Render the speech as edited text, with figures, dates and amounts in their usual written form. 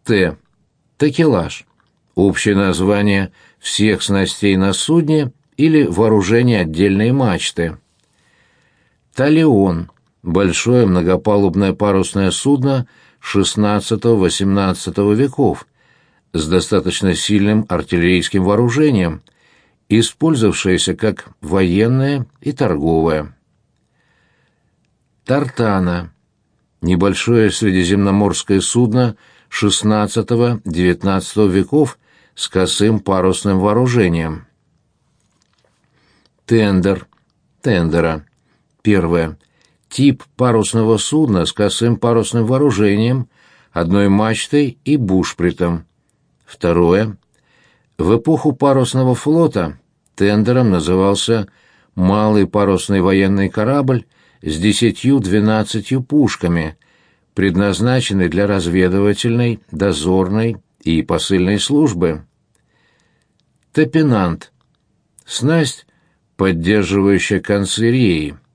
Т. Такелаж. Общее название всех снастей на судне или вооружения отдельной мачты. Талион. Большое многопалубное парусное судно XVI-XVIII веков с достаточно сильным артиллерийским вооружением, использовавшееся как военное и торговое. Тартана. Небольшое средиземноморское судно XVI-XIX веков с косым парусным вооружением. Тендер. Тендера. Первое. Тип парусного судна с косым парусным вооружением, одной мачтой и бушпритом. Второе. В эпоху парусного флота тендером назывался малый парусный военный корабль с 10-12 пушками, предназначенный для разведывательной, дозорной и посыльной службы. Топинант. Снасть, поддерживающая концы реи.